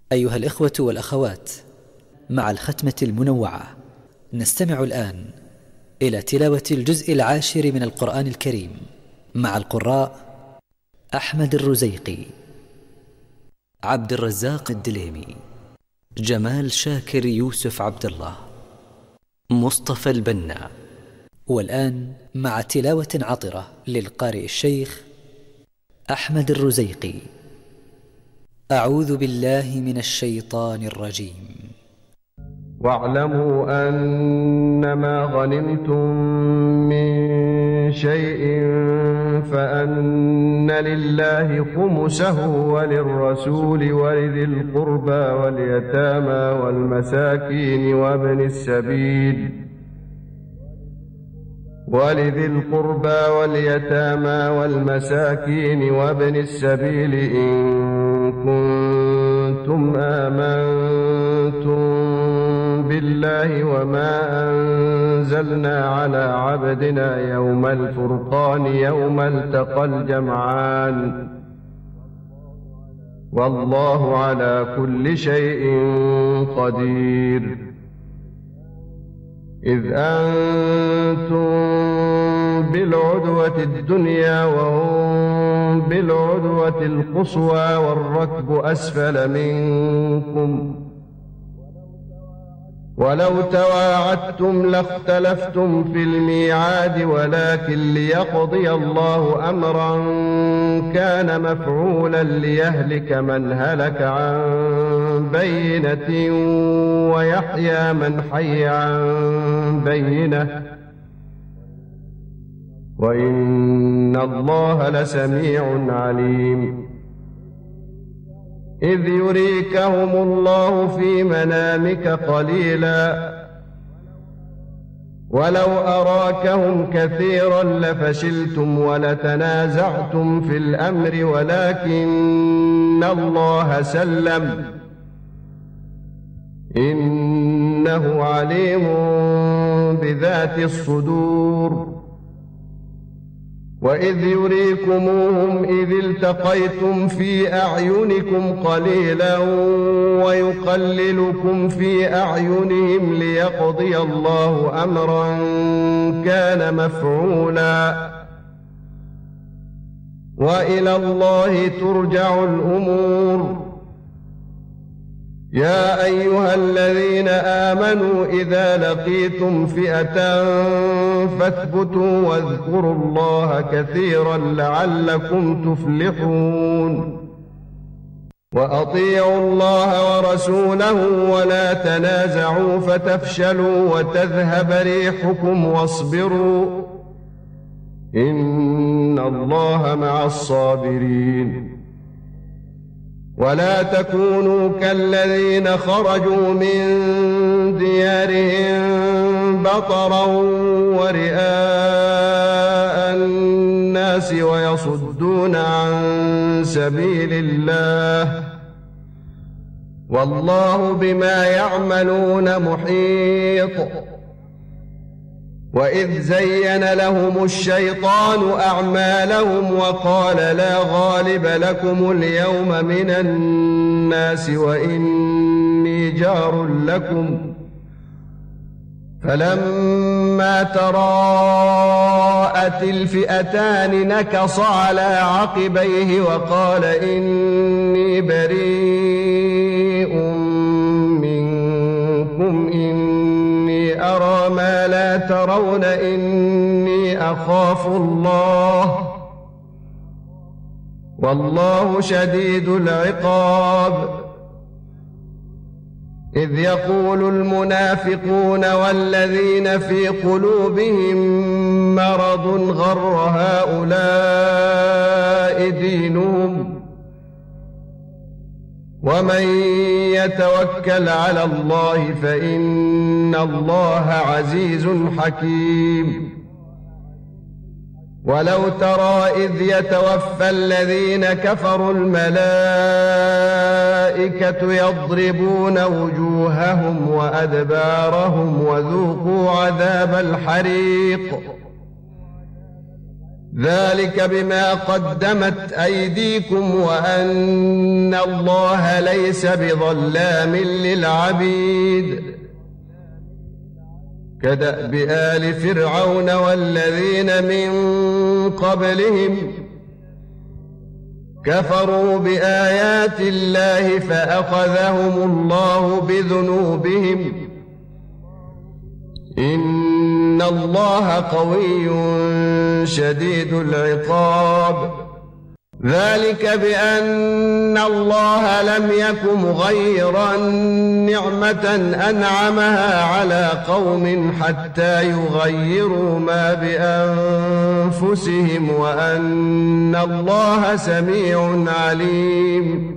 أيها الإخوة والأخوات، مع الختمة المنوعة نستمع الآن إلى تلاوة الجزء 10 من القرآن الكريم مع القراء أحمد الرزيقي، عبد الرزاق الدليمي، جمال شاكر، يوسف عبد الله، مصطفى البنا. والآن مع تلاوة عطرة للقارئ الشيخ أحمد الرزيقي. أعوذ بالله من الشيطان الرجيم. واعلموا أنما غنمتم من شيء فأن لله خمسه وللرسول ولذي القربى واليتامى والمساكين وابن السبيل إن كنتم آمنتم بالله وما أنزلنا على عبدنا يوم الفرقان يوم التقى الجمعان والله على كل شيء قدير. إذ أنتم بالعدوة الدنيا وهم بالعدوة القصوى والركب أسفل منكم ولو تواعدتم لاختلفتم في الميعاد ولكن ليقضي الله أمرا كان مفعولا ليهلك من هلك عن بينة ويحيى من حي عن بينة وإن الله لسميع عليم. إذ يريكهم الله في منامك قليلا ولو أراكهم كثيرا لفشلتم ولتنازعتم في الأمر ولكن الله سلم إنه عليم بذات الصدور. وإذ يريكموهم إذ التقيتم في أعينكم قليلا ويقللكم في أعينهم ليقضي الله أمرا كان مفعولا وإلى الله ترجع الأمور. يا أيها الذين آمنوا إذا لقيتم فئة فاثبتوا واذكروا الله كثيرا لعلكم تفلحون. وأطيعوا الله ورسوله ولا تنازعوا فتفشلوا وتذهب ريحكم واصبروا إن الله مع الصابرين. ولا تكونوا كالذين خرجوا من ديارهم بطرا ورئاء الناس ويصدون عن سبيل الله والله بما يعملون محيط. وإذ زين لهم الشيطان أعمالهم وقال لا غالب لكم اليوم من الناس وإني جار لكم فلما تراءت الفئتان نكص على عقبيه وقال إني بريء منكم إني أرى ما لا ترون إني أخاف الله والله شديد العقاب. إذ يقول المنافقون والذين في قلوبهم مرض غر هؤلاء دينهم ومن يتوكل على الله فإن الله عزيز حكيم. ولو ترى إذ يتوفى الذين كفروا الملائكة يضربون وجوههم وأدبارهم وذوقوا عذاب الحريق ذلك بما قدمت أيديكم وأن الله ليس بظلام للعبيد كدأب آل فرعون والذين من قبلهم كفروا بآيات الله فأخذهم الله بذنوبهم إن الله قوي شديد العقاب ذلك بأن الله لم يك مغيرا نعمة أنعمها على قوم حتى يغيروا ما بأنفسهم وأن الله سميع عليم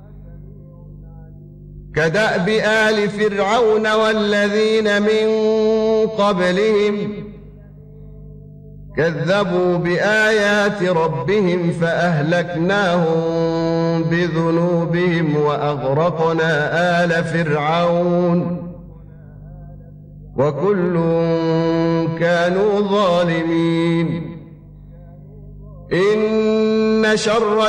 كدأب آل فرعون والذين من قبلهم كذبوا بآيات ربهم فأهلكناهم بذنوبهم وأغرقنا آل فرعون وكل كانوا ظالمين إن شر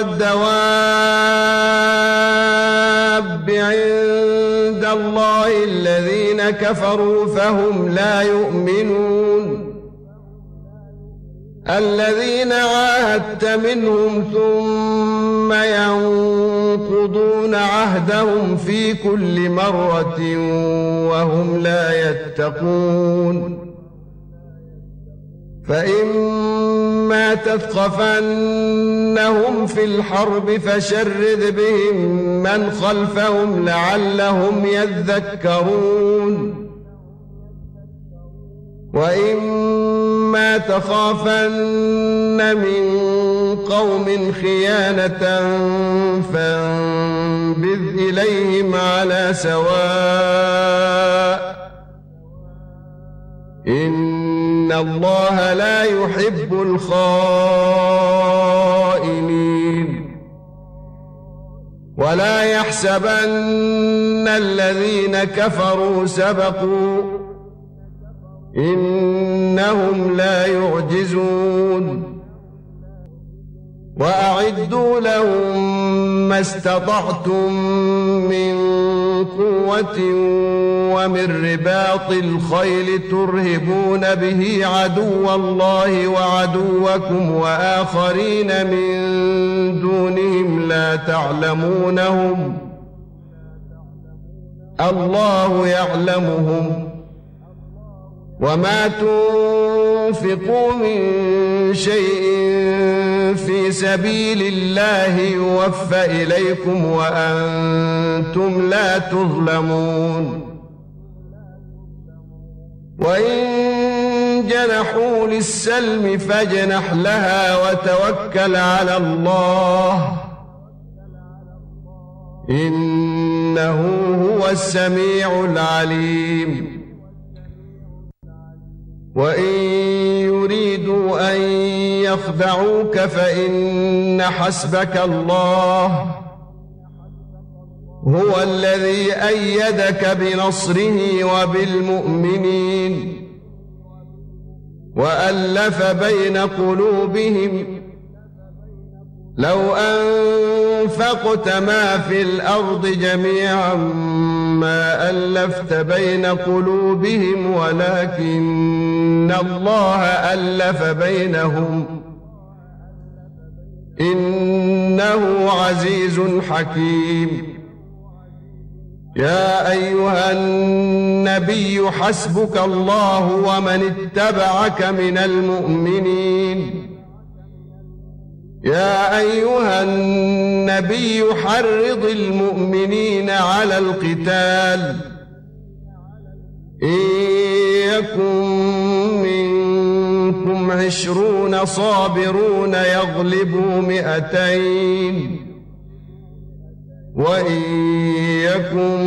الدواب عند الله الذين كفروا فهم لا يؤمنون الذين عاهدت منهم ثم ينقضون عهدهم في كل مرة وهم لا يتقون فإما تثقفنهم في الحرب فشرد بهم من خلفهم لعلهم يذكرون وإما تخافن من قوم خيانة فانبذ إليهم على سواء إن الله لا يحب الخائنين ولا يحسبن الذين كفروا سبقوا إنهم لا يعجزون وأعدوا لهم ما استطعتم من قوة ومن رباط الخيل ترهبون به عدو الله وعدوكم وآخرين من دونهم لا تعلمونهم الله يعلمهم وما تنفقوا من شيء في سبيل الله يوفى إليكم وأنتم لا تظلمون وإن جنحوا للسلم فاجنح لها وتوكل على الله إنه هو السميع العليم وإن يريدوا أن يخدعوك فإن حسبك الله هو الذي أيدك بنصره وبالمؤمنين وألف بين قلوبهم لو أنفقت ما في الأرض جميعا ما ألفت بين قلوبهم ولكن الله ألف بينهم إنه عزيز حكيم يا أيها النبي حسبك الله ومن اتبعك من المؤمنين يا أيها النبي حرض المؤمنين على القتال إن يكن منكم 20 صابرون يغلبوا 200 وإن يكن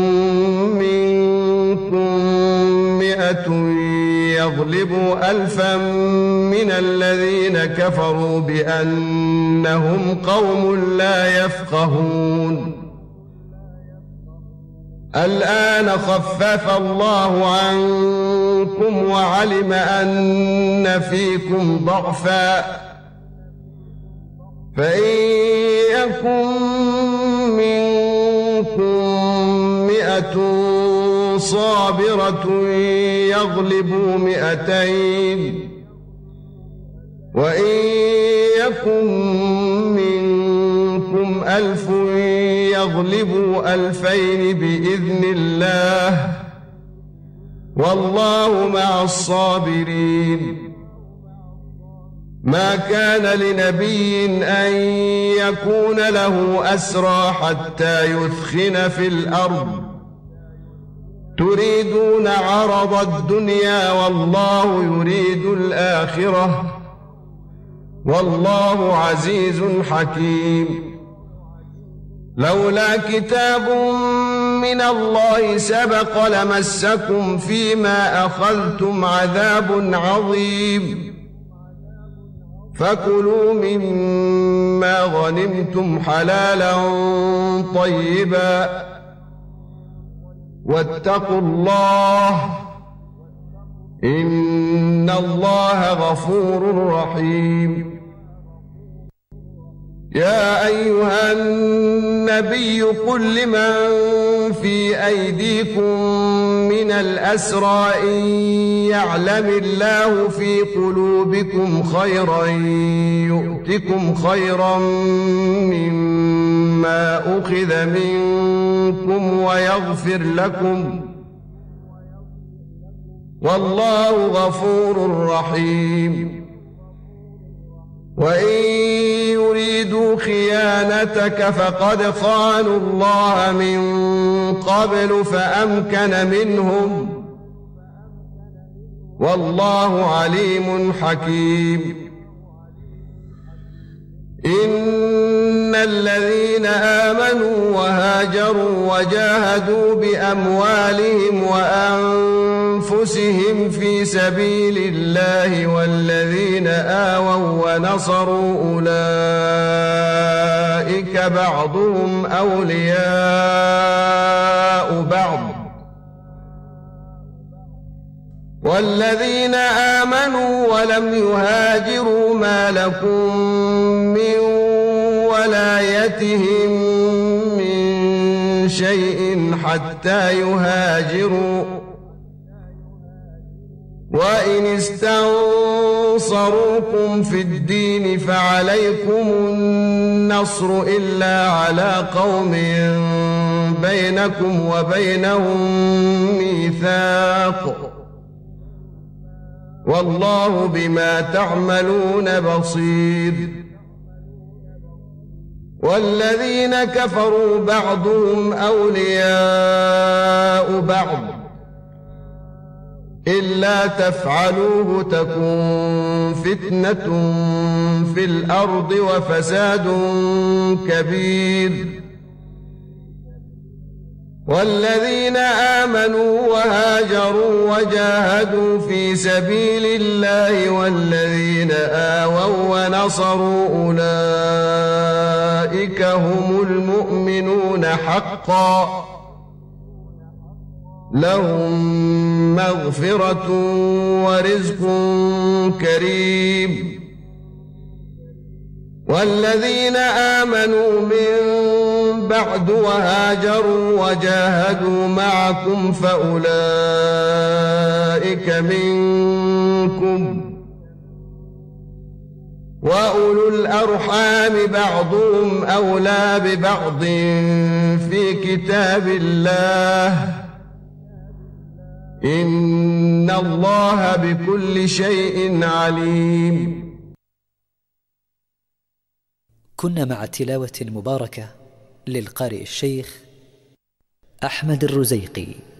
منكم 100 يغلبوا 1000 من الذين كفروا بأنهم قوم لا يفقهون الآن خفف الله عنكم وعلم أن فيكم ضعفا فإن يكن منكم 100 صابرة يغلبوا 200 وإن يكن منكم 1000 يغلبوا 2000 بإذن الله والله مع الصابرين. ما كان لنبي أن يكون له أسرى حتى يثخن في الأرض تريدون عرض الدنيا والله يريد الآخرة والله عزيز حكيم. لولا كتاب من الله سبق لمسكم فيما أخذتم عذاب عظيم. فكلوا مما غنمتم حلالا طيبا واتقوا الله إن الله غفور رحيم. يا أيها النبي قل لمن في أيديكم من الأسرى إن يعلم الله في قلوبكم خيرا يؤتكم خيرا مما أخذ منكم ويغفر لكم والله غفور رحيم. وإن يريدوا خيانتك فقد خانوا الله من قبل فأمكن منهم والله عليم حكيم. إن الذين آمنوا وهاجروا وجاهدوا بأموالهم وأنفسهم في سبيل الله والذين آووا ونصروا أولئك بعضهم أولياء بعض والذين آمنوا ولم يهاجروا ما لكم من ولايتهم من شيء حتى يهاجروا وإن استنصروكم في الدين فعليكم النصر إلا على قوم بينكم وبينهم ميثاق والله بما تعملون بصير. والذين كفروا بعضهم أولياء بعض إلا تفعلوه تكن فتنة في الأرض وفساد كبير. والذين آمنوا وهاجروا وجاهدوا في سبيل الله والذين آووا ونصروا أولئك هم المؤمنون حقا لهم مغفرة ورزق كريم. والذين آمنوا من بعد وهاجروا وجاهدوا معكم فأولئك منكم وأولو الأرحام بعضهم أولى ببعض في كتاب الله إن الله بكل شيء عليم. كنا مع تلاوة مباركة للقارئ الشيخ أحمد الرزيقي.